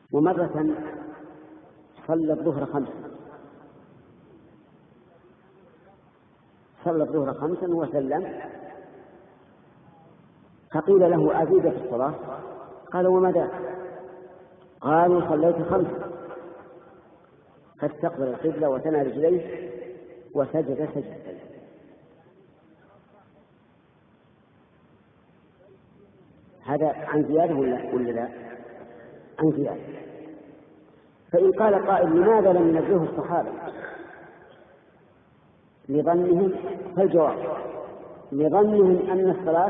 ومرة صلى الظهر خمسا وسلم، فقيل له أزيد في الصلاة؟ قال وما ذاك؟ قالوا صليت 5، فاستقبل القبلة وثنى رجليه وسجد سجدتين. هذا عن زيادة ولا لا؟ عن زيادة. فإن قال قائل لماذا لم ينزهه الصحابة لظنهم؟ فالجواب لظنهم أن الصلاة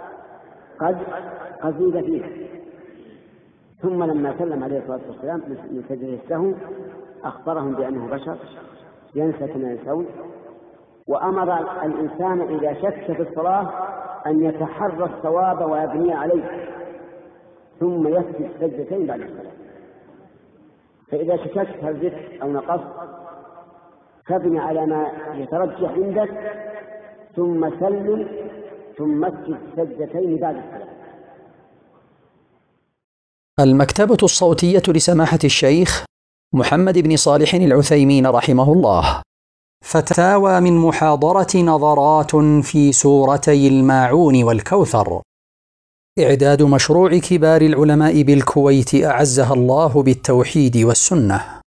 قد زيد فيها، ثم لما سلم عليه الصلاة والسلام من سجده السهو أخبرهم بأنه بشر ينسى كما ينسون، وأمر الإنسان إذا شك في الصلاة أن يتحرى الصواب ويبني عليه ثم يسجد سجدتين بعد الصلاة. فإذا شككت هل زدت أو نقصت فابني على ما يترجح عندك ثم سلم ثم اسجد سجدتين بعد الصلاة. المكتبة الصوتية لسماحة الشيخ محمد بن صالح العثيمين رحمه الله. فتاوى من محاضرة نظرات في سورتي الماعون والكوثر. إعداد مشروع كبار العلماء بالكويت أعزها الله بالتوحيد والسنة.